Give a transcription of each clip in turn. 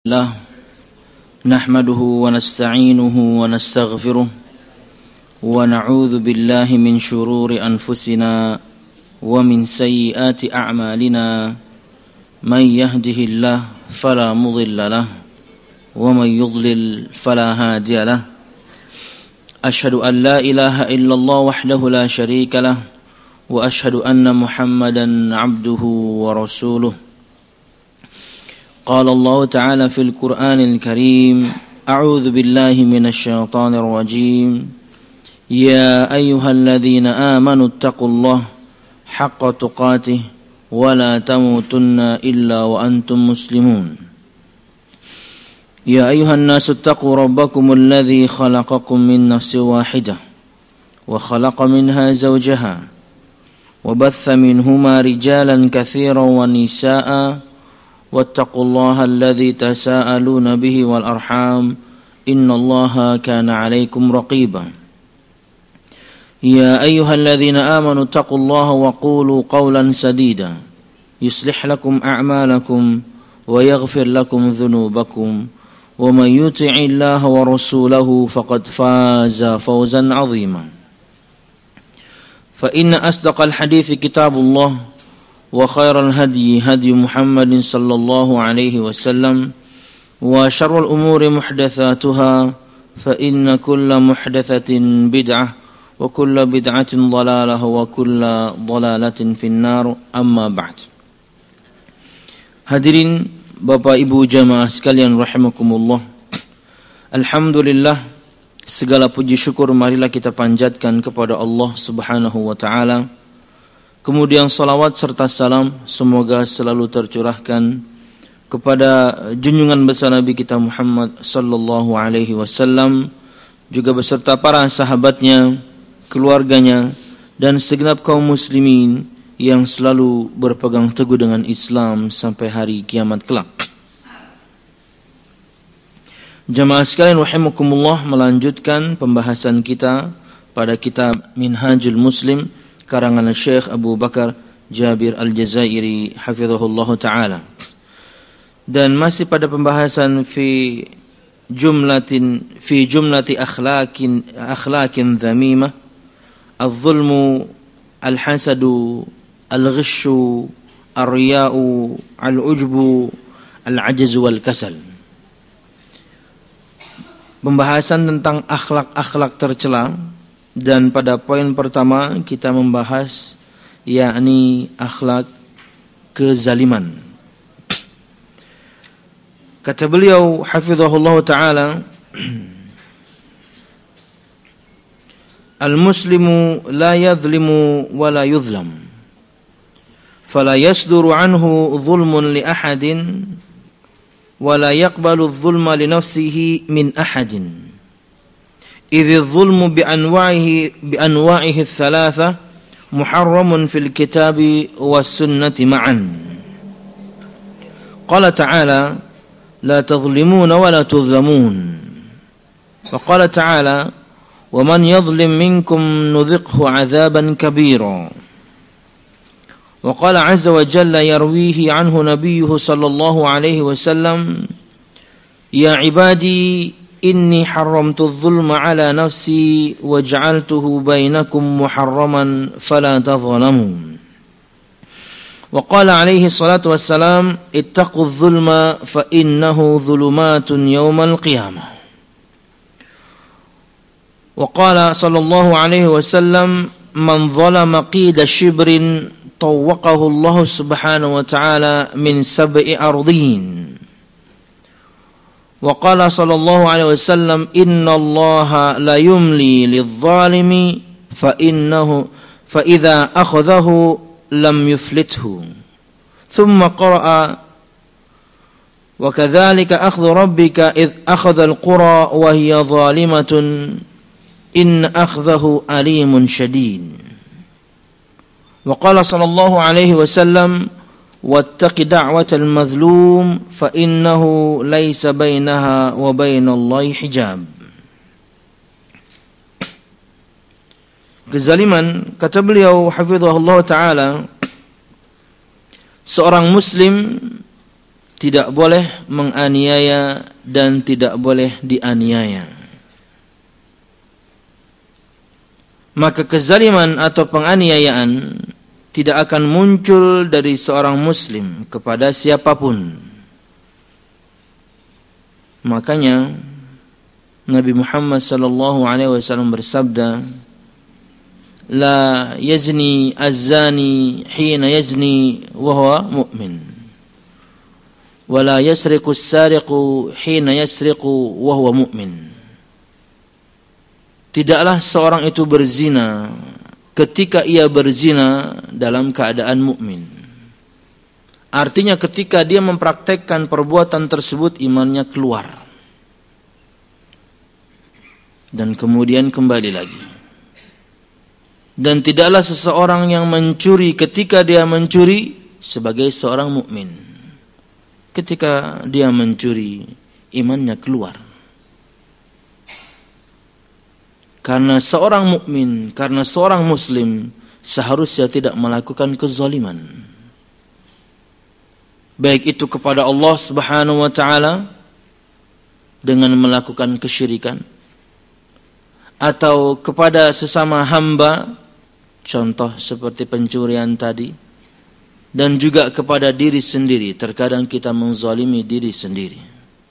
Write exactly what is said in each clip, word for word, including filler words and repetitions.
الله نحمده ونستعينه ونستغفره ونعوذ بالله من شرور أنفسنا ومن سيئات أعمالنا من يهده الله فلا مضل له ومن يضلل فلا هادي له أشهد أن لا إله إلا الله وحده لا شريك له وأشهد أن محمدا عبده ورسوله قال الله تعالى في القرآن الكريم أعوذ بالله من الشيطان الرجيم يا أيها الذين آمنوا اتقوا الله حق تقاته ولا تموتن إلا وأنتم مسلمون يا أيها الناس اتقوا ربكم الذي خلقكم من نفس واحدة وخلق منها زوجها وبث منهما رجالا كثيرا ونساء واتقوا الله الذي تساءلون به والأرحام إن الله كان عليكم رقيبا يا أيها الذين آمنوا اتقوا الله وقولوا قولا سديدا يصلح لكم أعمالكم ويغفر لكم ذنوبكم ومن يطع الله ورسوله فقد فاز فوزا عظيما فإن أصدق الحديث كتاب الله وخير الهدي هدي محمد صلى الله عليه وسلم وشر الأمور محدثاتها فإن كل محدثة بدعة وكل بدعة ضلالة وكل ضلالة في النار أما بعد. Hadirin Bapak Ibu jamaah sekalian rahimakumullah. Alhamdulillah, segala puji syukur marilah kita panjatkan kepada Allah Subhanahu wa taala. Kemudian salawat serta salam semoga selalu tercurahkan kepada junjungan besar Nabi kita Muhammad sallallahu alaihi wasallam, juga beserta para sahabatnya, keluarganya, dan segenap kaum muslimin yang selalu berpegang teguh dengan Islam sampai hari kiamat kelak. Jamaah sekalian rahimakumullah, melanjutkan pembahasan kita pada kitab Minhajul Muslim karangan Syekh Abu Bakar Jabir Al-Jazairi hafizahullah ta'ala. Dan masih pada pembahasan fi jumlatin fi jumlati akhlaqin akhlaqin dhamimah, al-zulmu, al-hasadu, al-ghishu, ar-riya'u, al-ujbu, al-ajzu wal-kasal. Pembahasan tentang akhlak-akhlak tercela. Dan pada poin pertama kita membahas yakni akhlak kezaliman. Kata beliau hafizahullah ta'ala, al-muslimu la yadhlimu wa la yudhlam, fala yasduru anhu dhulmun li ahadin wa la yaqbalu adh-dhulma li nafsihi min ahadin. إذ الظلم بأنواعه بأنواعه الثلاثة محرم في الكتاب والسنة معا. قال تعالى لا تظلمون ولا تظلمون. وقال تعالى ومن يظلم منكم نذقه عذابا كبيرا. وقال عز وجل يرويه عنه نبيه صلى الله عليه وسلم يا عبادي إني حرمت الظلم على نفسي وجعلته بينكم محرما فلا تظلموا. وقال عليه الصلاة والسلام اتقوا الظلم فإنه ظلمات يوم القيامة. وقال صلى الله عليه وسلم من ظلم قيد شبر طوقه الله سبحانه وتعالى من سبع أرضين. وقال صلى الله عليه وسلم إن الله لا يملي للظالم فإنه فإذا أخذه لم يفلته. ثم قرأ وكذلك أخذ ربك إذ أخذ القرى وهي ظالمة إن أخذه أليم شديد. وقال صلى الله عليه وسلم واتق دعوة المظلوم فإنه ليس بينها وبين الله حجاب. Kezaliman, kata beliau hafizahullah ta'ala, seorang muslim tidak boleh menganiaya dan tidak boleh dianiaya. Maka kezaliman atau penganiayaan tidak akan muncul dari seorang muslim kepada siapapun. Makanya Nabi Muhammad sallallahu alaihi wasallam bersabda, la yazni az-zani hina yazni wa huwa mu'min, wa la yasriqu as-sariqu hina yasriqu wa huwa mu'min. Tidaklah seorang itu berzina ketika ia berzina dalam keadaan mukmin. Artinya ketika dia mempraktekkan perbuatan tersebut imannya keluar dan kemudian kembali lagi. Dan tidaklah seseorang yang mencuri ketika dia mencuri sebagai seorang mukmin. Ketika dia mencuri, imannya keluar. Karena seorang mukmin, karena seorang muslim seharusnya tidak melakukan kezaliman. Baik itu kepada Allah Subhanahu wa taala dengan melakukan kesyirikan, atau kepada sesama hamba, contoh seperti pencurian tadi, dan juga kepada diri sendiri. Terkadang kita menzalimi diri sendiri,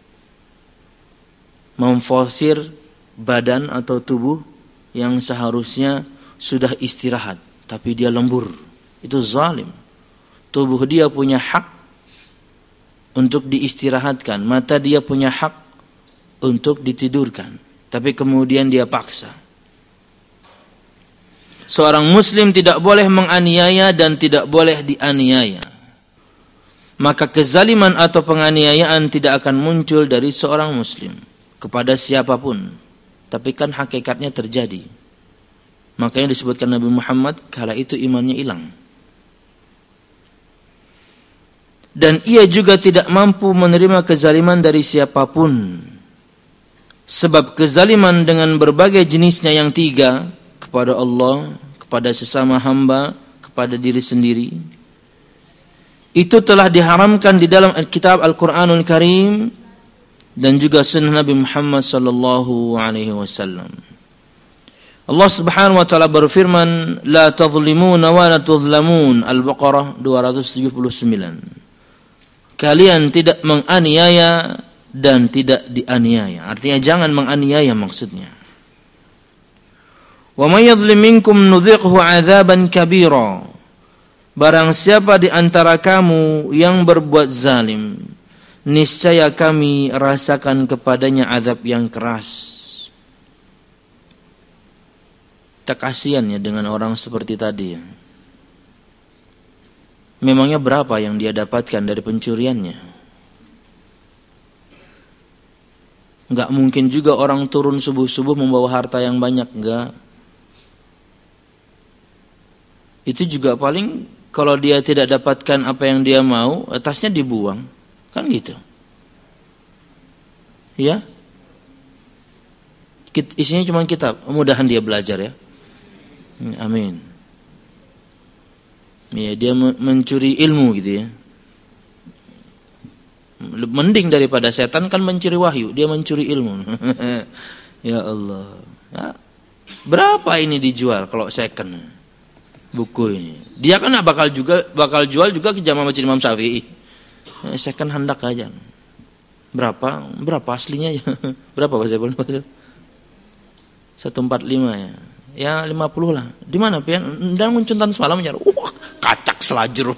memforsir badan atau tubuh yang seharusnya sudah istirahat, tapi dia lembur. Itu zalim. Tubuh dia punya hak untuk diistirahatkan, mata dia punya hak untuk ditidurkan, tapi kemudian dia paksa. Seorang muslim tidak boleh menganiaya dan tidak boleh dianiaya. Maka kezaliman atau penganiayaan tidak akan muncul dari seorang muslim kepada siapapun, tapi kan hakikatnya terjadi. Makanya disebutkan Nabi Muhammad kala itu imannya hilang. Dan ia juga tidak mampu menerima kezaliman dari siapapun. Sebab kezaliman dengan berbagai jenisnya yang tiga, kepada Allah, kepada sesama hamba, kepada diri sendiri, itu telah diharamkan di dalam kitab Al-Quranul Karim dan juga sunnah Nabi Muhammad sallallahu alaihi wasallam. Allah Subhanahu wa taala berfirman, la tadhlimuna wa la tudhlamun. Al-Baqarah dua ratus tujuh puluh sembilan. Kalian tidak menganiaya dan tidak dianiaya. Artinya jangan menganiaya maksudnya. Wa may yadhlim minkum nudhiqhu 'adzaban kabira. Barang siapa di antara kamu yang berbuat zalim, niscaya kami rasakan kepadanya azab yang keras. Tak kasihan ya dengan orang seperti tadi ya. Memangnya berapa yang dia dapatkan dari pencuriannya? Enggak mungkin juga orang turun subuh-subuh membawa harta yang banyak, enggak. Itu juga paling kalau dia tidak dapatkan apa yang dia mau, tasnya dibuang. Kan gitu. Ya? Isinya cuma kitab. Mudahan dia belajar ya. Amin. Ya, dia mencuri ilmu gitu ya. Mending daripada setan kan mencuri wahyu, dia mencuri ilmu. Ya Allah. Nah, berapa ini dijual kalau second buku ini? Dia kan bakal juga bakal jual juga ke jamaah Masjid Imam Syafi'i. Second hendak aja. Berapa? Berapa aslinya ya? Berapa Pak Zebul? seratus empat puluh lima ya. Ya lima puluh lah. Di mana pian? Dan muncuntan semalam nyari. Wah, kacak selajur.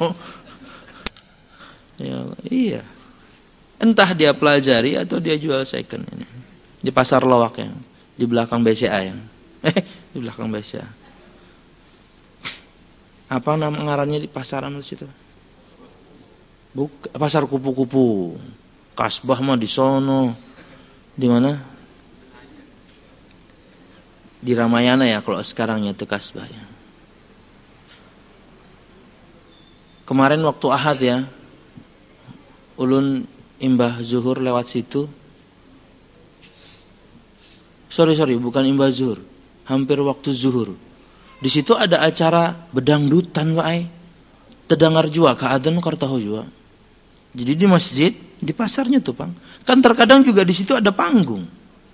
Ya, iya. Entah dia pelajari atau dia jual second ini. Di pasar Lowak ya, di belakang B C A ya. Eh, di belakang B C A. Apa nama ngarannya di pasaran di situ? Buk, pasar kupu-kupu. Kasbah mah di sono. Di mana? Di Ramayana ya kalau sekarangnya itu Kasbah ya. Kemarin waktu Ahad ya, ulun imbah zuhur lewat situ. Sorry sorry bukan imbah zuhur, hampir waktu zuhur. Di situ ada acara bedangdutan wae. Tedangar jua ka adzan kar tahu jua. Jadi di masjid, di pasarnya tuh, Bang. Kan terkadang juga di situ ada panggung.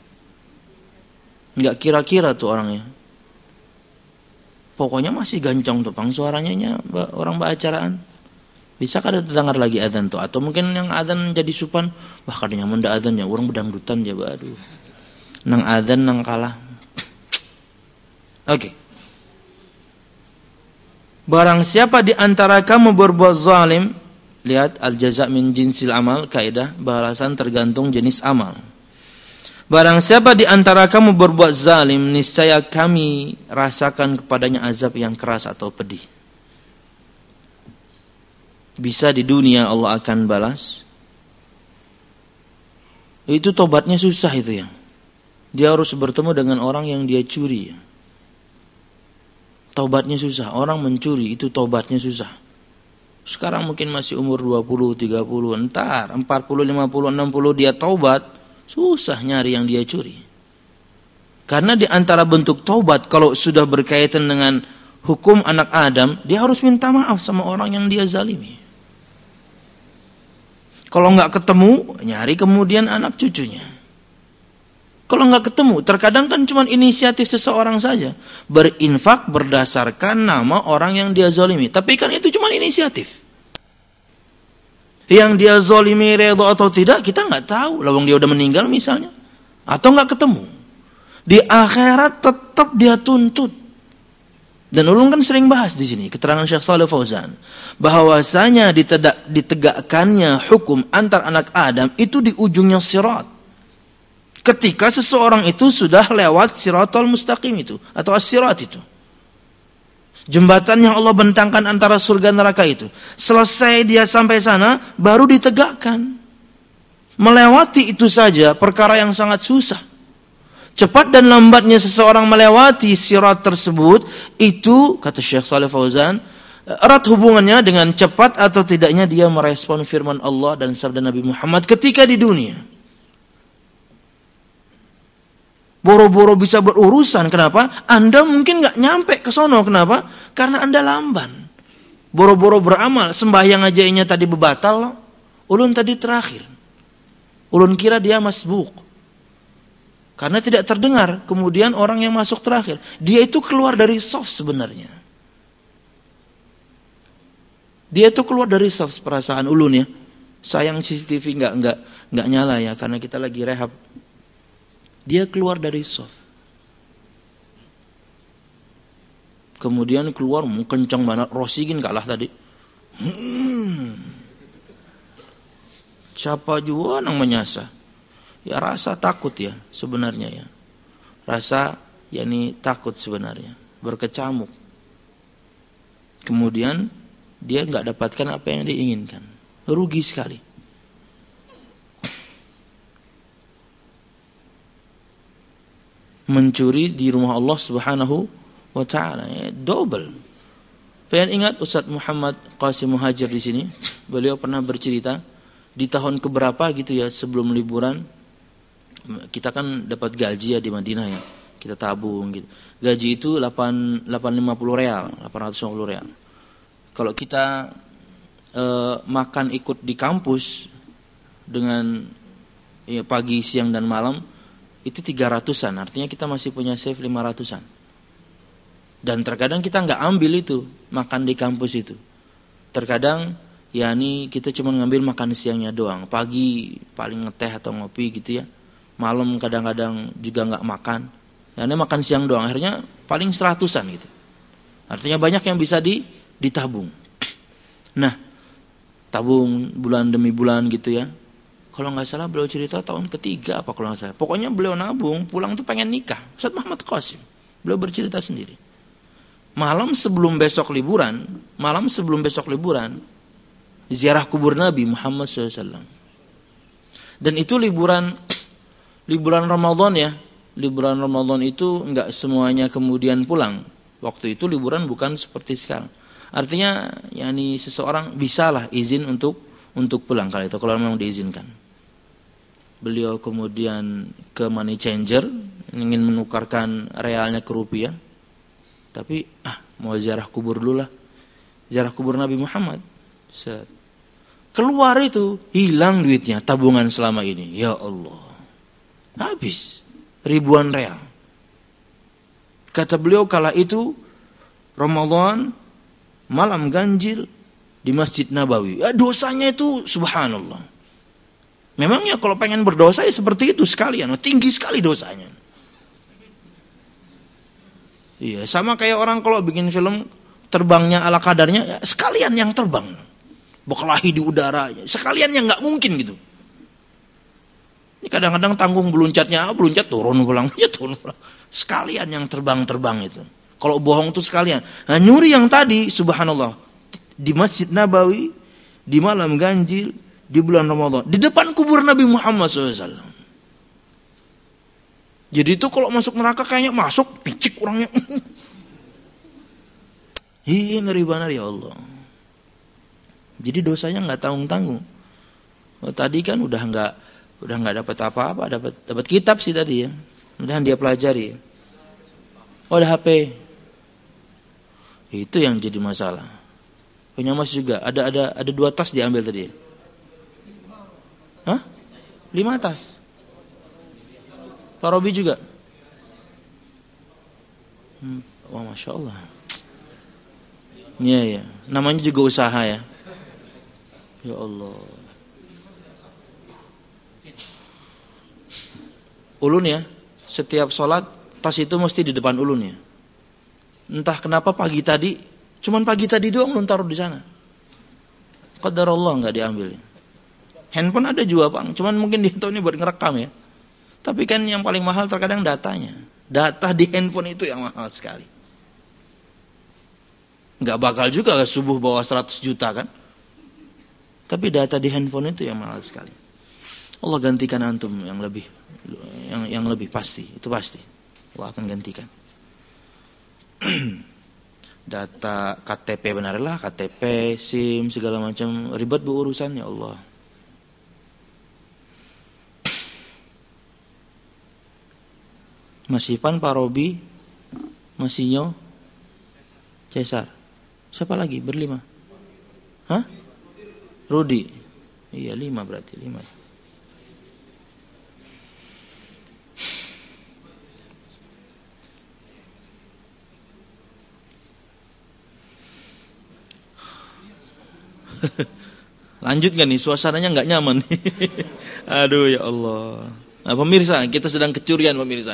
Enggak kira-kira tuh orangnya. Pokoknya masih gancang tuh, Bang, suaranya orang beracaraan. Bisa kada terdengar lagi azan tuh, atau mungkin yang azan jadi supan, wah kadang nyaman dah azannya, orang bedangdutan ya, aduh. Nang azan nang kalah. Oke. Okay. Barang siapa di antara kamu berbuat zalim, lihat al-jaza' min jinsil amal, kaidah balasan tergantung jenis amal. Barang siapa di antara kamu berbuat zalim, niscaya kami rasakan kepadanya azab yang keras atau pedih. Bisa di dunia Allah akan balas. Itu tobatnya susah itu ya. Dia harus bertemu dengan orang yang dia curi. Tobatnya susah. Orang mencuri itu tobatnya susah. Sekarang mungkin masih umur dua puluh, tiga puluh, entar empat puluh, lima puluh, enam puluh dia taubat, susah nyari yang dia curi. Karena di antara bentuk taubat kalau sudah berkaitan dengan hukum anak Adam, dia harus minta maaf sama orang yang dia zalimi. Kalau enggak ketemu, nyari kemudian anak cucunya. Kalau enggak ketemu, terkadang kan cuma inisiatif seseorang saja. Berinfak berdasarkan nama orang yang dia zalimi. Tapi kan itu cuma inisiatif. Yang dia zalimi redha atau tidak, kita enggak tahu. Lawang dia udah meninggal misalnya. Atau enggak ketemu. Di akhirat tetap dia tuntut. Dan ulun kan sering bahas di sini, keterangan Syekh Shalih Fauzan. Bahwasanya ditegakkannya hukum antar anak Adam itu di ujungnya sirat. Ketika seseorang itu sudah lewat siratal mustaqim itu atau as-sirat itu. Jembatan yang Allah bentangkan antara surga neraka itu. Selesai dia sampai sana baru ditegakkan. Melewati itu saja perkara yang sangat susah. Cepat dan lambatnya seseorang melewati sirat tersebut itu kata Syekh Shalih Fauzan erat hubungannya dengan cepat atau tidaknya dia merespon firman Allah dan sabda Nabi Muhammad ketika di dunia. Boro-boro bisa berurusan. Kenapa? Anda mungkin nggak nyampe ke sono. Kenapa? Karena Anda lamban. Boro-boro beramal. Sembahyang ajainnya tadi bebatal. Ulun tadi terakhir. Ulun kira dia masbuk. Karena tidak terdengar. Kemudian orang yang masuk terakhir. Dia itu keluar dari soft sebenarnya. Dia itu keluar dari soft perasaan ulun ya. Sayang C C T V nggak nggak nggak nyala ya. Karena kita lagi rehab. Dia keluar dari soft. Kemudian keluar kencang banget. Rosigin kalah tadi. Hmm. Siapa juga yang menyasa? Ya rasa takut ya sebenarnya ya. Rasa yakni takut sebenarnya. Berkecamuk. Kemudian dia nggak dapatkan apa yang diinginkan. Rugi sekali. Mencuri di rumah Allah Subhanahu wa taala ya, double. Pengen ingat Ustaz Muhammad Qasim Muhajir di sini, beliau pernah bercerita di tahun keberapa gitu ya sebelum liburan kita kan dapat gaji ya di Madinah ya. Kita tabung gitu. Gaji itu delapan ratus lima puluh real, delapan ratus lima puluh real. Kalau kita e, makan ikut di kampus dengan ya, pagi, siang dan malam itu tiga ratusan, artinya kita masih punya save lima ratusan. Dan terkadang kita nggak ambil itu, makan di kampus itu. Terkadang, ya ini kita cuma ngambil makan siangnya doang. Pagi paling ngeteh atau ngopi gitu ya. Malam kadang-kadang juga nggak makan. Ya ini makan siang doang, akhirnya paling seratusan gitu. Artinya banyak yang bisa di, ditabung. Nah, tabung bulan demi bulan gitu ya. Kalau nggak salah beliau cerita tahun ketiga apa kalau nggak salah. Pokoknya beliau nabung, pulang tuh pengen nikah. Ustaz Muhammad Qasim. Beliau bercerita sendiri. Malam sebelum besok liburan, malam sebelum besok liburan, ziarah kubur Nabi Muhammad shallallahu alaihi wasallam. Dan itu liburan, liburan Ramadan ya. Liburan Ramadan itu nggak semuanya kemudian pulang. Waktu itu liburan bukan seperti sekarang. Artinya, yakni seseorang bisalah izin untuk untuk pulang kali itu kalau memang diizinkan. Beliau kemudian ke money changer, ingin menukarkan realnya ke rupiah. Tapi ah mau ziarah kubur dulu lah. Ziarah kubur Nabi Muhammad. Set. Keluar itu, hilang duitnya, tabungan selama ini. Ya Allah. Habis. Ribuan real. Kata beliau kala itu, Ramadan, malam ganjil di Masjid Nabawi. Ya, dosanya itu subhanallah. Memangnya kalau pengen berdosa ya seperti itu sekalian. Tinggi sekali dosanya. Iya, sama kayak orang kalau bikin film terbangnya ala kadarnya, ya sekalian yang terbang. Berkelahi di udara, sekalian yang nggak mungkin gitu. Ini kadang-kadang tanggung beluncatnya, beluncat turun pulang, ya turun pulang. Sekalian yang terbang-terbang itu. Kalau bohong tuh sekalian. Nah, nyuri yang tadi, subhanallah, di Masjid Nabawi, di malam ganjil, di bulan Ramadan, di depan kubur Nabi Muhammad shallallahu alaihi wasallam. Jadi itu kalau masuk neraka kayaknya masuk, picik orangnya. Ih, ngeri banget ya Allah. Jadi dosanya nggak tanggung-tanggung. Oh, tadi kan udah nggak udah nggak dapat apa-apa, dapat dapat kitab sih tadi ya. Mudah-mudahan dia pelajari. Oh, ada H P. Itu yang jadi masalah. Punya Mas juga ada ada ada dua tas diambil tadi. Hah? Lima tas. Pak Robi juga. Hmm, wah, masya Allah. Iya ya, namanya juga usaha ya. Ya Allah. Ulun ya, setiap sholat tas itu mesti di depan ulun ya. Entah kenapa pagi tadi, cuman pagi tadi doang ulun taruh di sana. Qadarullah nggak diambil. Handphone ada juga Bang, cuman mungkin dia tahu ini buat ngerekam ya. Tapi kan yang paling mahal terkadang datanya. Data di handphone itu yang mahal sekali. Nggak bakal juga subuh bawa seratus juta kan. Tapi data di handphone itu yang mahal sekali. Allah gantikan antum yang lebih yang yang lebih pasti, itu pasti. Allah akan gantikan. Data K T P benarlah, K T P, SIM segala macam ribet berurusan ya Allah. Mas Ipan, Pak Robi, Mas Sinyo, Cesar. Siapa lagi? Berlima. Hah? Rudi. Iya, lima berarti. Lima. Lanjut gak nih? Suasananya gak nyaman. Aduh ya Allah. Nah, pemirsa, kita sedang kecurian pemirsa.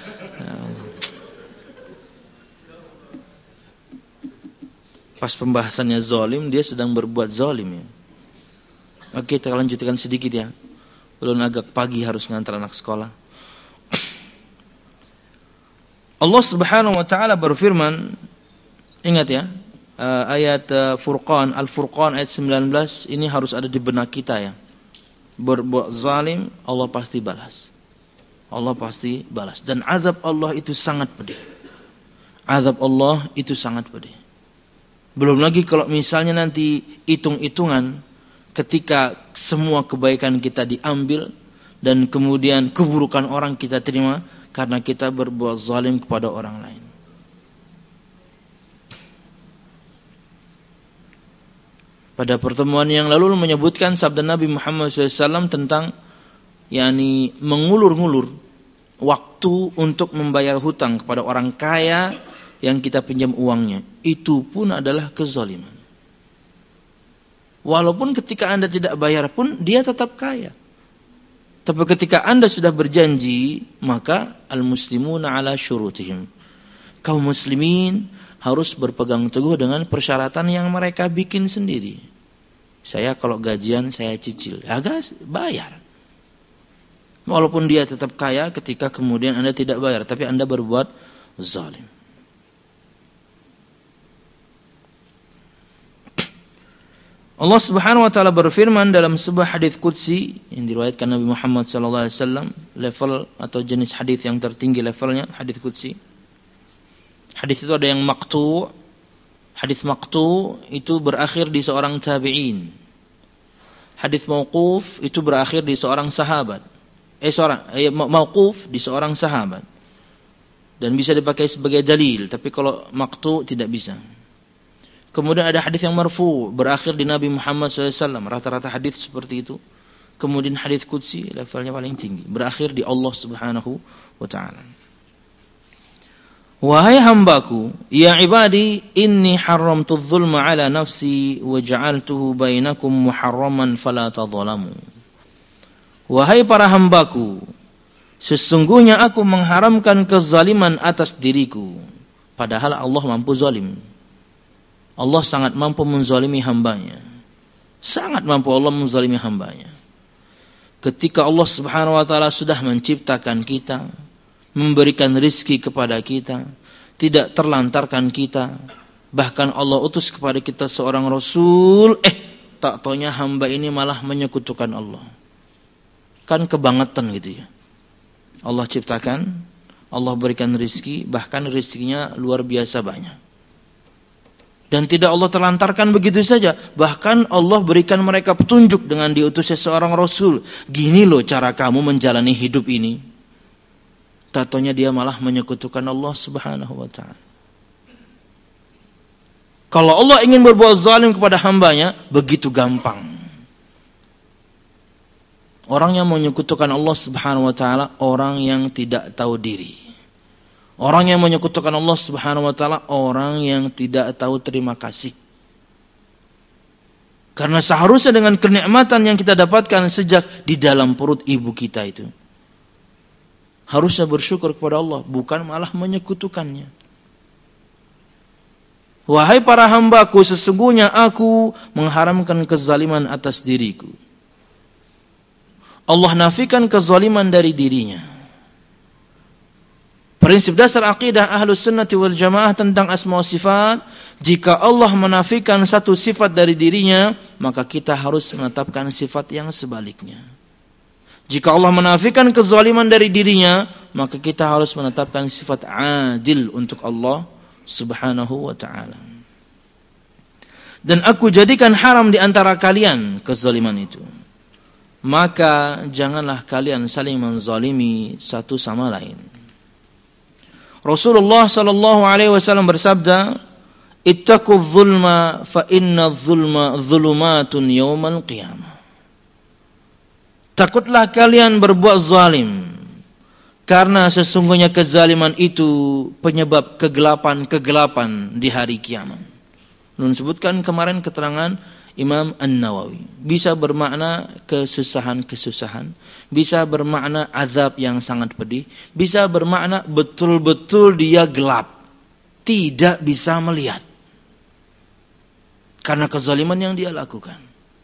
Pas pembahasannya zalim, dia sedang berbuat zalim ya. Oke, kita lanjutkan sedikit ya. Belum agak pagi harus ngantar anak sekolah. Allah Subhanahu wa taala berfirman, ingat ya, uh, ayat uh, Furqan, Al-Furqan ayat sembilan belas ini harus ada di benak kita ya. Berbuat zalim, Allah pasti balas. Allah pasti balas. Dan azab Allah itu sangat pedih. Azab Allah itu sangat pedih. Belum lagi kalau misalnya nanti hitung-hitungan ketika semua kebaikan kita diambil dan kemudian keburukan orang kita terima karena kita berbuat zalim kepada orang lain. Pada pertemuan yang lalu menyebutkan sabda Nabi Muhammad shallallahu alaihi wasallam tentang yakni mengulur-ngulur waktu untuk membayar hutang kepada orang kaya yang kita pinjam uangnya. Itu pun adalah kezaliman. Walaupun ketika Anda tidak bayar pun dia tetap kaya. Tapi ketika Anda sudah berjanji, maka al-muslimuna ala syurutihim. Kaum muslimin harus berpegang teguh dengan persyaratan yang mereka bikin sendiri. Saya kalau gajian saya cicil, agak bayar. Walaupun dia tetap kaya ketika kemudian Anda tidak bayar, tapi Anda berbuat zalim. Allah Subhanahu wa taala berfirman dalam sebuah hadis qudsi yang diriwayatkan Nabi Muhammad sallallahu alaihi wasallam, level atau jenis hadis yang tertinggi levelnya hadis qudsi. Hadis itu ada yang maqtu'. Hadis maqtu' itu berakhir di seorang tabi'in. Hadis mauquf itu berakhir di seorang sahabat. Eh seorang eh, mauquf di seorang sahabat. Dan bisa dipakai sebagai dalil, tapi kalau maqtu' tidak bisa. Kemudian ada hadis yang marfu berakhir di Nabi Muhammad shallallahu alaihi wasallam. Rata-rata hadis seperti itu. Kemudian hadis qudsi levelnya paling tinggi, berakhir di Allah Subhanahu wa taala. Wahai hambaku, ya ibadi, inni haramtu dzulma ala nafsi wa ja'altuhu bainakum muharraman fala tadzalamu. Wahai para hambaku, sesungguhnya aku mengharamkan kezaliman atas diriku. Padahal Allah mampu zalim. Allah sangat mampu menzalimi hambanya. Sangat mampu Allah menzalimi hambanya. Ketika Allah Subhanahu wa taala sudah menciptakan kita, memberikan rizki kepada kita, tidak terlantarkan kita, bahkan Allah utus kepada kita seorang Rasul, eh tak taunya hamba ini malah menyekutukan Allah. Kan kebangetan gitu ya. Allah ciptakan, Allah berikan rizki, bahkan rizkinya luar biasa banyak. Dan tidak Allah terlantarkan begitu saja. Bahkan Allah berikan mereka petunjuk dengan diutusnya seorang Rasul. Gini loh cara kamu menjalani hidup ini. Tatonya dia malah menyekutukan Allah Subhanahu wa ta'ala. Kalau Allah ingin berbuat zalim kepada hambanya, begitu gampang. Orang yang menyekutukan Allah Subhanahu wa ta'ala, orang yang tidak tahu diri. Orang yang menyekutukan Allah Subhanahu wa taala, orang yang tidak tahu terima kasih. Karena seharusnya dengan kenikmatan yang kita dapatkan sejak di dalam perut ibu kita itu, harusnya bersyukur kepada Allah, bukan malah menyekutukannya. Wahai para hambaku, sesungguhnya aku mengharamkan kezaliman atas diriku. Allah nafikan kezaliman dari dirinya. Prinsip dasar akidah Ahlus Sunnati wal Jamaah tentang asma wa sifat, jika Allah menafikan satu sifat dari dirinya, maka kita harus menetapkan sifat yang sebaliknya. Jika Allah menafikan kezaliman dari dirinya, maka kita harus menetapkan sifat adil untuk Allah Subhanahu wa ta'ala. Dan aku jadikan haram di antara kalian kezaliman itu. Maka janganlah kalian saling menzalimi satu sama lain. Rasulullah sallallahu alaihi wasallam bersabda, "Ittaqudz zulma fa inna dzulma dzulumatun yaumal qiyamah." Takutlah kalian berbuat zalim, karena sesungguhnya kezaliman itu penyebab kegelapan-kegelapan di hari kiamat. Nun sebutkan kemarin keterangan Imam An-Nawawi. Bisa bermakna kesusahan-kesusahan, bisa bermakna azab yang sangat pedih, bisa bermakna betul-betul dia gelap, tidak bisa melihat karena kezaliman yang dia lakukan.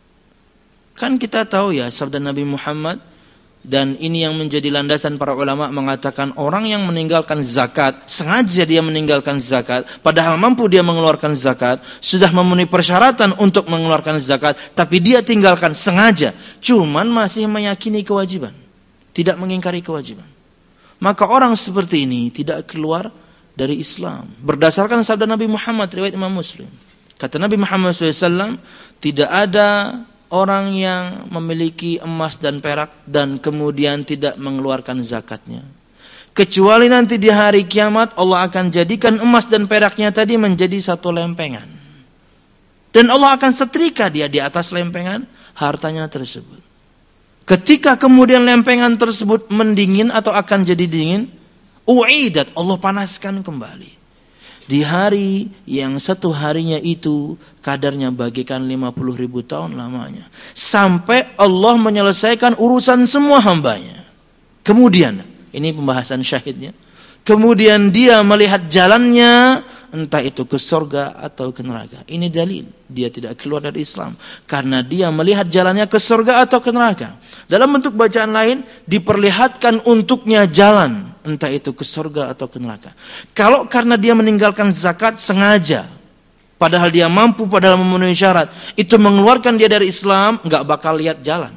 Kan kita tahu ya sabda Nabi Muhammad, dan ini yang menjadi landasan para ulama mengatakan orang yang meninggalkan zakat, sengaja dia meninggalkan zakat, padahal mampu dia mengeluarkan zakat, sudah memenuhi persyaratan untuk mengeluarkan zakat, tapi dia tinggalkan sengaja, cuman masih meyakini kewajiban, tidak mengingkari kewajiban. Maka orang seperti ini tidak keluar dari Islam. Berdasarkan sabda Nabi Muhammad, riwayat Imam Muslim. Kata Nabi Muhammad shallallahu alaihi wasallam, tidak ada orang yang memiliki emas dan perak dan kemudian tidak mengeluarkan zakatnya, kecuali nanti di hari kiamat Allah akan jadikan emas dan peraknya tadi menjadi satu lempengan, dan Allah akan setrika dia di atas lempengan hartanya tersebut. Ketika kemudian lempengan tersebut mendingin atau akan jadi dingin, uidat, Allah panaskan kembali. Di hari yang satu harinya itu kadarnya bagikan lima puluh ribu tahun lamanya. Sampai Allah menyelesaikan urusan semua hambanya. Kemudian, ini pembahasan syahidnya. Kemudian dia melihat jalannya, entah itu ke surga atau ke neraka. Ini dalil dia tidak keluar dari Islam, karena dia melihat jalannya ke surga atau ke neraka. Dalam bentuk bacaan lain, diperlihatkan untuknya jalan, entah itu ke surga atau ke neraka. Kalau karena dia meninggalkan zakat sengaja, padahal dia mampu, padahal memenuhi syarat, itu mengeluarkan dia dari Islam, enggak bakal lihat jalan.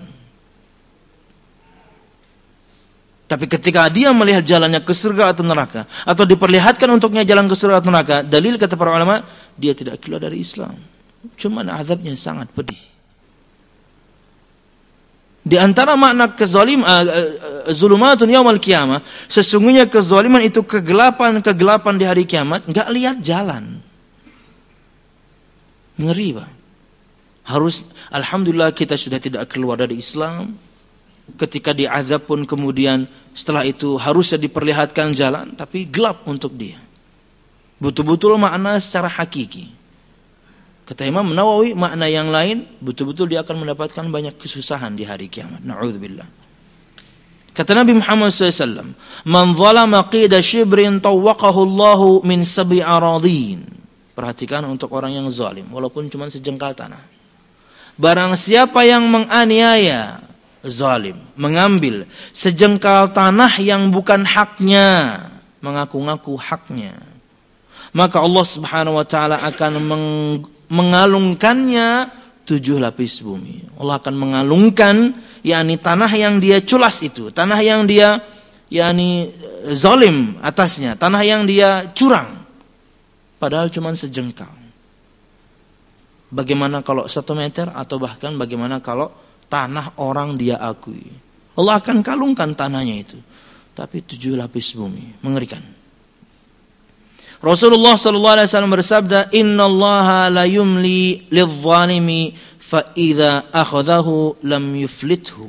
Tapi ketika dia melihat jalannya ke surga atau neraka, atau diperlihatkan untuknya jalan ke surga atau neraka, dalil kata para ulama, dia tidak keluar dari Islam. Cuma azabnya sangat pedih. Di antara makna kezalim, uh, uh, zulumatun yaumal qiyamah, sesungguhnya kezaliman itu kegelapan-kegelapan di hari kiamat, enggak lihat jalan. Ngeri, Pak. Harus, alhamdulillah kita sudah tidak keluar dari Islam. Ketika diazab pun kemudian setelah itu harusnya diperlihatkan jalan, tapi gelap untuk dia. Betul-betul makna secara hakiki. Kata Imam Nawawi, makna yang lain, betul-betul dia akan mendapatkan banyak kesusahan di hari kiamat. Na'udzubillah. Kata Nabi Muhammad shallallahu alaihi wasallam, "Man zalama qida shibrin tawwaqahu Allahu min sab'i aradin." Perhatikan untuk orang yang zalim, walaupun cuma sejengkal tanah. Barang siapa yang menganiaya, zalim, mengambil sejengkal tanah yang bukan haknya, mengaku-ngaku haknya, maka Allah Subhanahu wa taala akan meng- mengalungkannya tujuh lapis bumi. Allah akan mengalungkan, yakni tanah yang dia culas itu, tanah yang dia yakni zalim atasnya, tanah yang dia curang, padahal cuma sejengkal. Bagaimana kalau satu meter, atau bahkan bagaimana kalau tanah orang dia akui. Allah akan kalungkan tanahnya itu, tapi tujuh lapis bumi. Mengerikan. Rasulullah sallallahu alaihi wasallam bersabda, "Innallaha la yumli lidh-dhalimi fa idza akhadhahu lam yuflithu."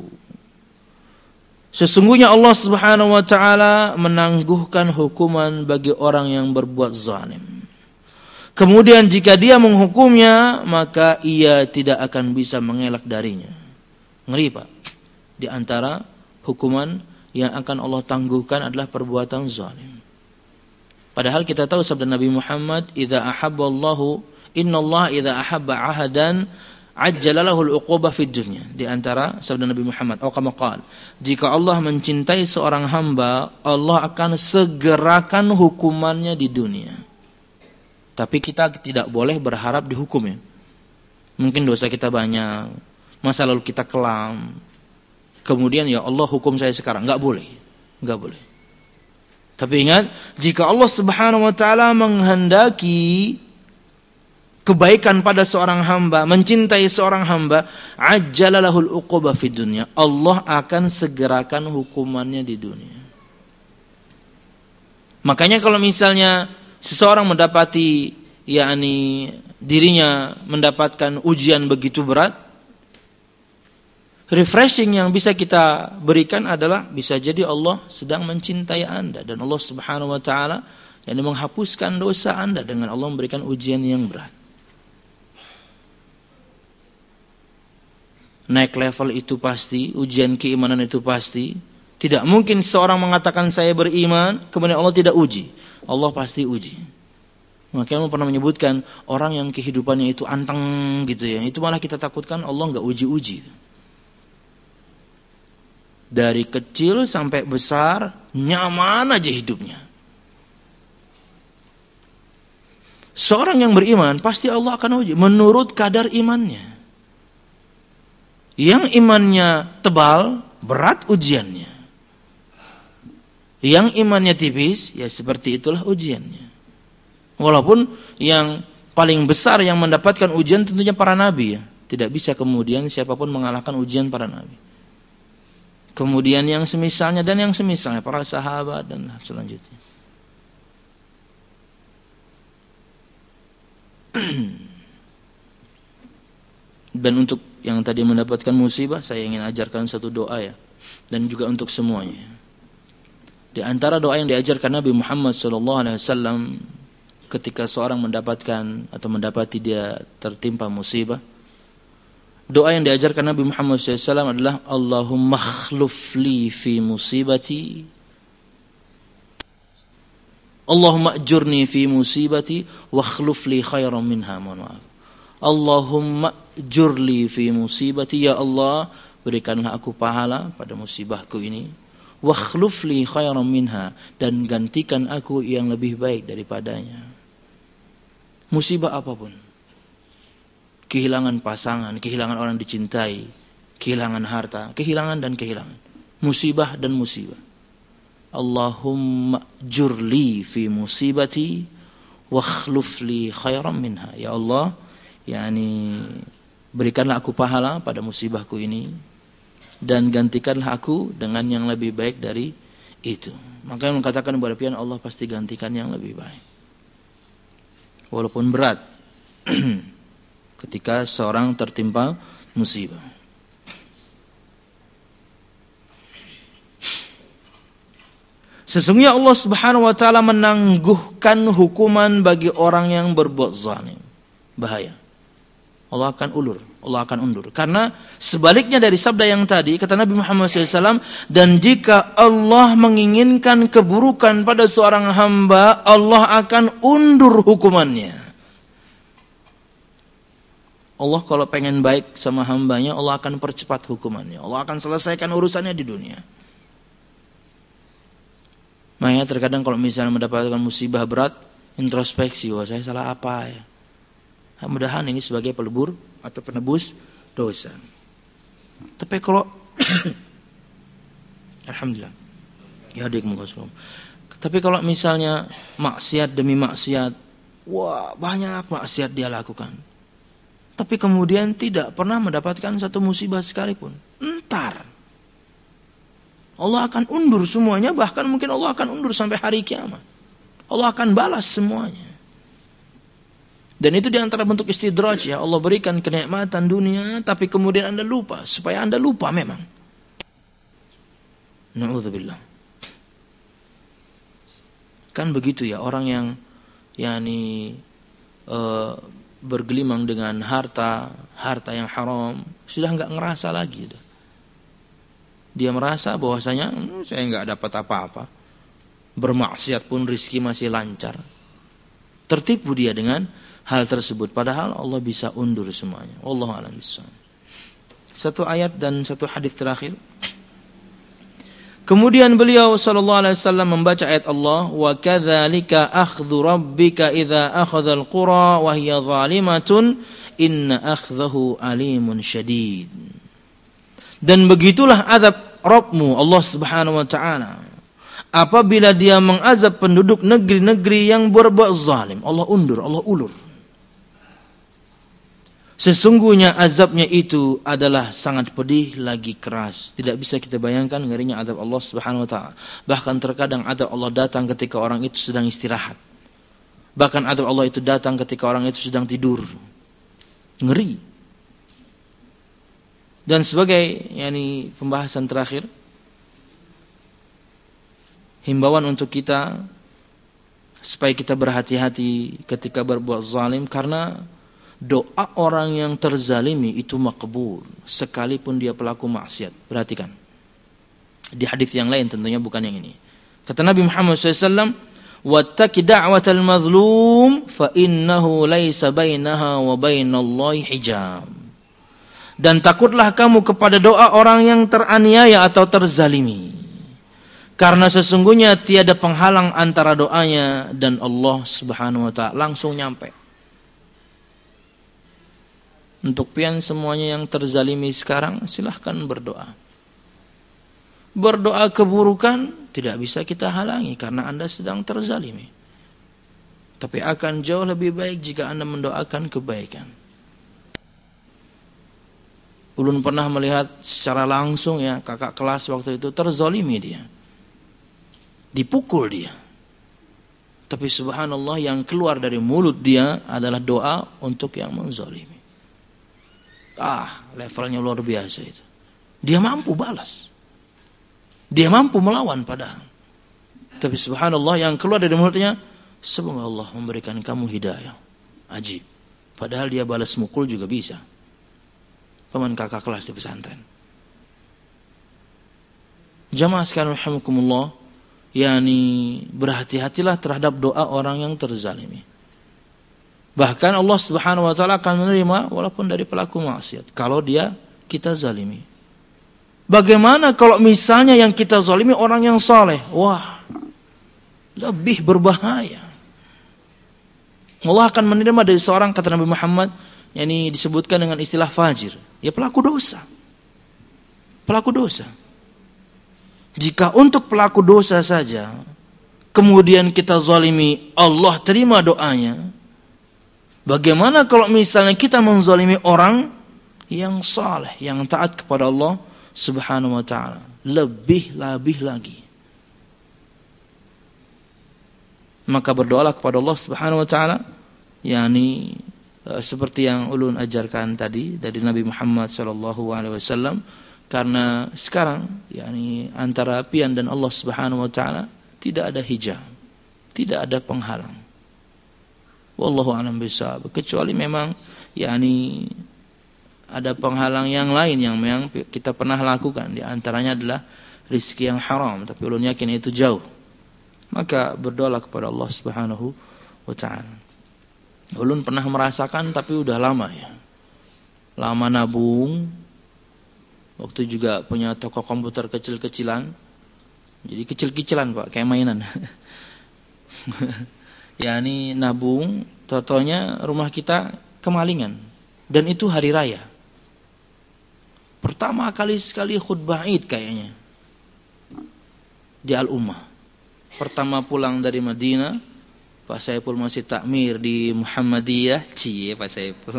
Sesungguhnya Allah Subhanahu wa taala menangguhkan hukuman bagi orang yang berbuat zalim. Kemudian jika dia menghukumnya, maka ia tidak akan bisa mengelak darinya. Ngeri, Pak. Di antara hukuman yang akan Allah tangguhkan adalah perbuatan zalim. Padahal kita tahu sabda Nabi Muhammad, "Idza ahabballahu, innallaha idza ahabba 'ahadan ajjala lahu al-'uqubah fid dunya." Di antara sabda Nabi Muhammad, atau kama qala, jika Allah mencintai seorang hamba, Allah akan segerakan hukumannya di dunia. Tapi kita tidak boleh berharap dihukum, ya. Mungkin dosa kita banyak, masa lalu kita kelam, kemudian ya Allah hukum saya sekarang. Enggak boleh. Enggak boleh. Tapi ingat, jika Allah Subhanahu wa taala menghendaki kebaikan pada seorang hamba, mencintai seorang hamba, ajjala lahul uqubah fid dunya. Allah akan segerakan hukumannya di dunia. Makanya kalau misalnya seseorang mendapati yakni dirinya mendapatkan ujian begitu berat, refreshing yang bisa kita berikan adalah bisa jadi Allah sedang mencintai Anda, dan Allah Subhanahu wa taala yang menghapuskan dosa Anda dengan Allah memberikan ujian yang berat. Naik level itu pasti, ujian keimanan itu pasti. Tidak mungkin seorang mengatakan saya beriman kemudian Allah tidak uji. Allah pasti uji. Makanya Allah pernah menyebutkan orang yang kehidupannya itu anteng gitu ya, itu malah kita takutkan Allah enggak uji-uji. Dari kecil sampai besar, nyaman aja hidupnya. Seorang yang beriman, pasti Allah akan uji menurut kadar imannya. Yang imannya tebal, berat ujiannya. Yang imannya tipis, ya seperti itulah ujiannya. Walaupun yang paling besar yang mendapatkan ujian tentunya para nabi, ya. Tidak bisa kemudian siapapun mengalahkan ujian para nabi. Kemudian yang semisalnya dan yang semisalnya, para sahabat dan selanjutnya. Dan untuk yang tadi mendapatkan musibah, saya ingin ajarkan satu doa, ya. Dan juga untuk semuanya. Di antara doa yang diajarkan Nabi Muhammad shallallahu alaihi wasallam ketika seorang mendapatkan atau mendapati dia tertimpa musibah, doa yang diajarkan Nabi Muhammad shallallahu alaihi wasallam adalah Allahumma akhluf li fi musibati, Allahumma ajurni fi musibati wa akhluf li khairan minha. Mohon maaf. Allahumma ajurli fi musibati, ya Allah berikanlah aku pahala pada musibahku ini, wa akhluf li khairan minha, dan gantikan aku yang lebih baik daripadanya. Musibah apapun, kehilangan pasangan, kehilangan orang dicintai, kehilangan harta, kehilangan dan kehilangan, musibah dan musibah. Allahumma jurli fi musibati wa akhluf li khairan minha. Ya Allah, yakni berikanlah aku pahala pada musibahku ini dan gantikanlah aku dengan yang lebih baik dari itu. Maka yang mengatakan kepada pian Allah pasti gantikan yang lebih baik. Walaupun berat. ketika seorang tertimpa musibah. Sesungguhnya Allah Subhanahu wa taala menangguhkan hukuman bagi orang yang berbuat zalim. Bahaya. Allah akan ulur, Allah akan undur. Karena sebaliknya dari sabda yang tadi, kata Nabi Muhammad shallallahu alaihi wasallam, dan jika Allah menginginkan keburukan pada seorang hamba, Allah akan undur hukumannya. Allah kalau pengen baik sama hambanya, Allah akan percepat hukumannya. Allah akan selesaikan urusannya di dunia. Makanya terkadang kalau misalnya mendapatkan musibah berat, introspeksi, wah saya salah apa ya? Mudah-mudahan ini sebagai pelebur atau penebus dosa. Tapi kalau alhamdulillah. Ya dikasih. Tapi kalau misalnya maksiat demi maksiat, wah banyak maksiat dia lakukan. Tapi kemudian tidak pernah mendapatkan satu musibah sekalipun. Entar Allah akan undur semuanya, bahkan mungkin Allah akan undur sampai hari kiamat. Allah akan balas semuanya. Dan itu diantara bentuk istidraj ya. Allah berikan kenikmatan dunia, tapi kemudian anda lupa. Supaya anda lupa memang. Na'udzubillah. Kan begitu ya. Orang yang yani, uh, bergelimang dengan harta. Harta yang haram. Sudah enggak ngerasa lagi. Dia merasa bahwasanya hmm, saya enggak dapat apa-apa. Bermaksiat pun rizki masih lancar. Tertipu dia dengan hal tersebut, padahal Allah bisa undur semuanya. Wallahu a'lam bishawab. Satu ayat dan satu hadis terakhir. Kemudian beliau sallallahu alaihi wasallam membaca ayat Allah, wa kadzalika akhdhu rabbika idza akhadhal qura wa hiya zalimatun inna akhdahu alimun syadid. Dan begitulah azab Rabbmu Allah Subhanahu wa taala apabila dia mengazab penduduk negeri-negeri yang berbuat zalim. Allah undur, Allah ulur. Sesungguhnya azabnya itu adalah sangat pedih lagi keras. Tidak bisa kita bayangkan ngerinya azab Allah Subhanahu wa taala. Bahkan terkadang azab Allah datang ketika orang itu sedang istirahat. Bahkan azab Allah itu datang ketika orang itu sedang tidur. Ngeri. Dan sebagai yani pembahasan terakhir, himbauan untuk kita supaya kita berhati-hati ketika berbuat zalim, karena doa orang yang terzalimi itu makbul sekalipun dia pelaku maksiat. Perhatikan. Di hadis yang lain tentunya bukan yang ini. Kata Nabi Muhammad shallallahu alaihi wasallam, "Wattaqi da'watal mazlum fa innahu laisa bainaha wa bainallahi hijab." Dan takutlah kamu kepada doa orang yang teraniaya atau terzalimi. Karena sesungguhnya tiada penghalang antara doanya dan Allah Subhanahu wa taala. Langsung nyampe. Untuk pian semuanya yang terzalimi sekarang, silahkan berdoa. Berdoa keburukan tidak bisa kita halangi karena anda sedang terzalimi. Tapi akan jauh lebih baik jika anda mendoakan kebaikan. Ulun pernah melihat secara langsung ya, kakak kelas waktu itu terzalimi dia. Dipukul dia. Tapi subhanallah yang keluar dari mulut dia adalah doa untuk yang menzalimi. Ah, levelnya luar biasa itu. Dia mampu balas. Dia mampu melawan padahal. Tapi subhanallah yang keluar dari mulutnya, semoga Allah memberikan kamu hidayah. Ajib. Padahal dia balas mukul juga bisa. Paman kakak kelas di pesantren. Jamaah sekalian rahimakumullah, yakni berhati-hatilah terhadap doa orang yang terzalimi. Bahkan Allah Subhanahu wa taala akan menerima walaupun dari pelaku maksiat kalau dia kita zalimi. Bagaimana kalau misalnya yang kita zalimi orang yang saleh? Wah, lebih berbahaya. Allah akan menerima dari seorang, kata Nabi Muhammad, yang ini disebutkan dengan istilah fajir, ya pelaku dosa. Pelaku dosa. Jika untuk pelaku dosa saja kemudian kita zalimi, Allah terima doanya. Bagaimana kalau misalnya kita menzalimi orang yang saleh, yang taat kepada Allah Subhanahu wa taala? Lebih-lebih lagi. Maka berdoalah kepada Allah Subhanahu wa taala, yakni uh, seperti yang ulun ajarkan tadi dari Nabi Muhammad sallallahu alaihi wasallam, karena sekarang yakni antara pian dan Allah Subhanahu wa taala tidak ada hijab, tidak ada penghalang. Wallahu a'lam bishawab. Kecuali memang yakni ada penghalang yang lain yang memang kita pernah lakukan, di antaranya adalah rizki yang haram, tapi ulun yakin itu jauh. Maka berdoalah kepada Allah Subhanahu wa taala. Ulun pernah merasakan tapi udah lama ya. Lama nabung. Waktu juga punya toko komputer kecil-kecilan. Jadi kecil-kecilan Pak, kayak mainan. Ya ini nabung, totonya rumah kita kemalingan. Dan itu hari raya. Pertama kali sekali khutbah Id kayaknya. Di Al-Ummah. Pertama pulang dari Madinah, Pak Saiful masih takmir di Muhammadiyah. Cie Pak Saiful.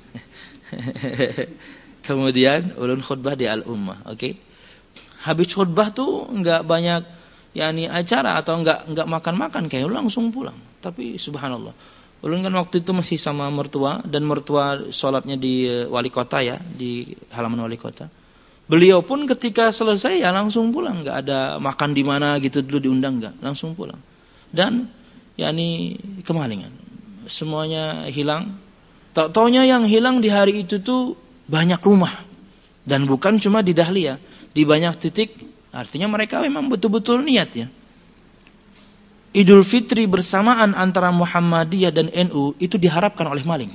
Kemudian ulun khutbah di Al-Ummah, oke? Okay? Habis khutbah tuh enggak banyak yakni acara atau enggak enggak makan-makan, kayak langsung pulang. Tapi subhanallah, ulun kan waktu itu masih sama mertua, dan mertua sholatnya di wali kota ya, di halaman wali kota. Beliau pun ketika selesai ya langsung pulang, enggak ada makan di mana gitu dulu diundang, enggak, langsung pulang. Dan yakni kemalingan, semuanya hilang. Tak taunya yang hilang di hari itu tuh banyak rumah, dan bukan cuma di Dahlia, di banyak titik. Artinya mereka memang betul-betul niat ya. Idul Fitri bersamaan antara Muhammadiyah dan N U itu diharapkan oleh maling.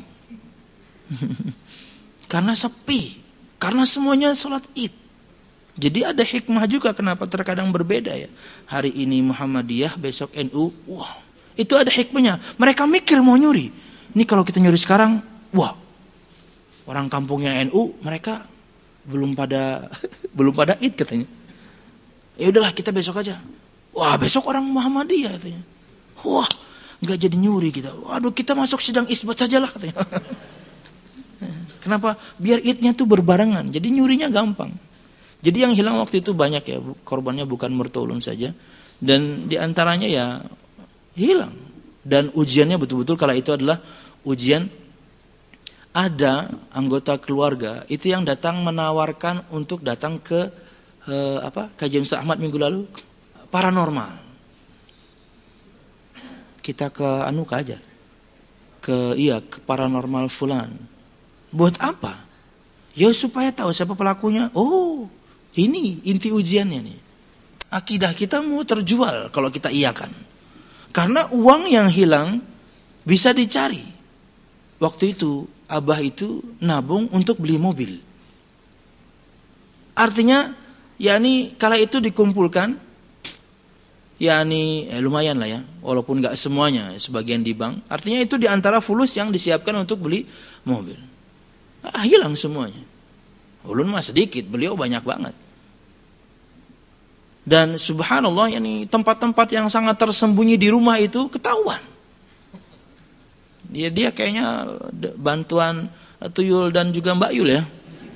Karena sepi, karena semuanya sholat Id. Jadi ada hikmah juga kenapa terkadang berbeda ya. Hari ini Muhammadiyah, besok N U. Wah, itu ada hikmahnya. Mereka mikir mau nyuri. Ini kalau kita nyuri sekarang, wah, orang kampungnya N U, mereka belum pada belum pada Id katanya. Ya udahlah kita besok aja. Wah, besok orang Muhammadiyah katanya. Wah, enggak jadi nyuri kita. Waduh, kita masuk sidang isbat sajalah katanya. Kenapa? Biar Idnya tuh berbarengan. Jadi nyurinya gampang. Jadi yang hilang waktu itu banyak ya, korbannya bukan mertua ulun saja, dan diantaranya ya hilang. Dan ujiannya betul-betul kala itu adalah ujian. Ada anggota keluarga itu yang datang menawarkan untuk datang ke eh, apa kajian Ustaz Ahmad minggu lalu, paranormal. Kita ke anu aja, ke iya ke paranormal fulan. Buat apa? Ya supaya tahu siapa pelakunya. Oh, ini inti ujiannya nih. Akidah kita mau terjual kalau kita iyakan. Karena uang yang hilang bisa dicari. Waktu itu abah itu nabung untuk beli mobil. Artinya, yakni kala itu dikumpulkan, yakni eh, lumayan lah ya, walaupun nggak semuanya, sebagian di bank. Artinya itu di antara fulus yang disiapkan untuk beli mobil. Ah, hilang semuanya. Ulun mah sedikit, beliau banyak banget. Dan subhanallah, yakni tempat-tempat yang sangat tersembunyi di rumah itu ketahuan. Dia dia kayaknya bantuan Tuyul dan juga Mbak Yul ya.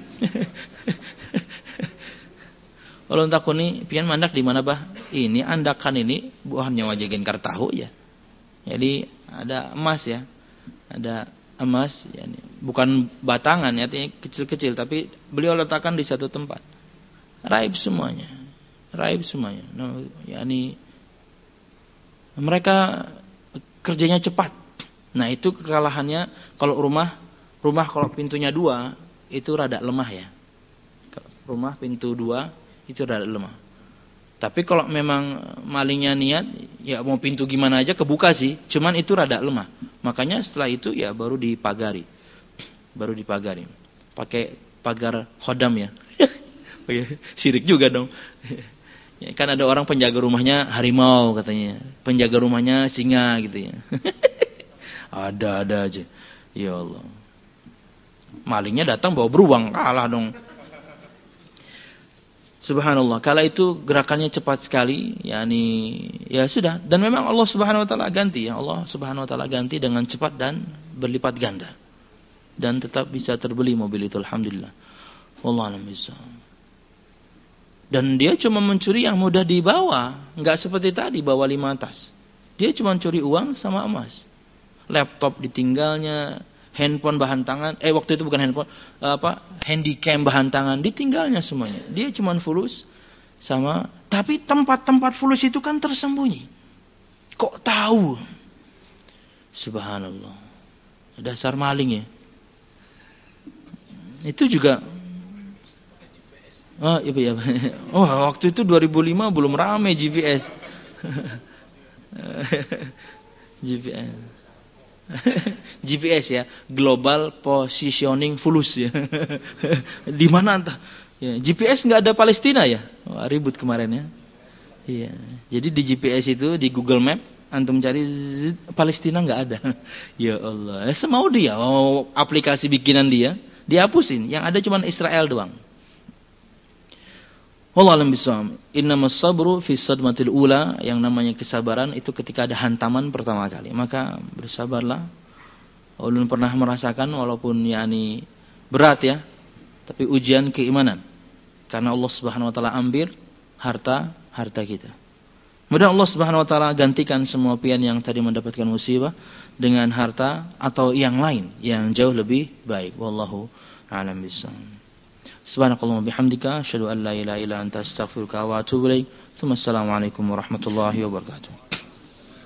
Kalau takut nih, pian mandak di mana bah? Ini andakan ini buahnya wajakin kartahu ya. Jadi ada emas ya, ada emas, ya, bukan batangan ya, artinya kecil-kecil, tapi beliau letakkan di satu tempat. Raib semuanya, raib semuanya. Nah, yakni mereka kerjanya cepat. Nah itu kekalahannya kalau rumah, rumah kalau pintunya dua itu rada lemah ya. Rumah pintu dua itu rada lemah. Tapi kalau memang malingnya niat, ya mau pintu gimana aja kebuka sih. Cuman itu rada lemah. Makanya setelah itu ya baru dipagari, baru dipagari. Pakai pagar khodam ya. Sirik juga dong. Ya, kan ada orang penjaga rumahnya harimau katanya, penjaga rumahnya singa gitu ya. Ada-ada aja. Ya Allah. Malingnya datang bawa beruang, kalah dong. Subhanallah. Kala itu gerakannya cepat sekali, yakni ya sudah. Dan memang Allah Subhanahu wa taala ganti ya. Allah Subhanahu wa taala ganti dengan cepat dan berlipat ganda. Dan tetap bisa terbeli mobil itu, alhamdulillah. Wallahu a'lam bishawab. Dan dia cuma mencuri yang mudah dibawa, enggak seperti tadi bawa lima tas. Dia cuma curi uang sama emas. Laptop ditinggalnya, handphone bahan tangan, eh waktu itu bukan handphone, apa, handycam bahan tangan, ditinggalnya semuanya. Dia cuma fulus sama, tapi tempat-tempat fulus itu kan tersembunyi. Kok tahu? Subhanallah. Dasar maling ya. Itu juga. Oh iya, iya. Oh waktu itu dua ribu lima belum rame G P S. G P S. G P S ya, Global Positioning Fulus ya. Di mana entah? Ya, G P S nggak ada Palestina ya? Wah, ribut kemarin ya. Iya. Jadi di G P S itu di Google Map antum cari zzz, Palestina nggak ada. Ya Allah, semau dia. Oh, aplikasi bikinan dia dihapusin. Yang ada cuma Israel doang. Wallahu a'lam bishawab. Innamas sabru fi sadmatil ula, yang namanya kesabaran itu ketika ada hantaman pertama kali. Maka bersabarlah. Ulun pernah merasakan walaupun yakni berat ya, tapi ujian keimanan. Karena Allah Subhanahu wa taala ambil harta harta kita. Mudah Allah Subhanahu wa taala gantikan semua pian yang tadi mendapatkan musibah dengan harta atau yang lain yang jauh lebih baik. Wallahu a'lam bishawab. Subhanakallahumma bihamdika asyhadu an la ilaha illa anta astaghfiruka wa atubu ilaik. Assalamualaikum warahmatullahi wabarakatuh.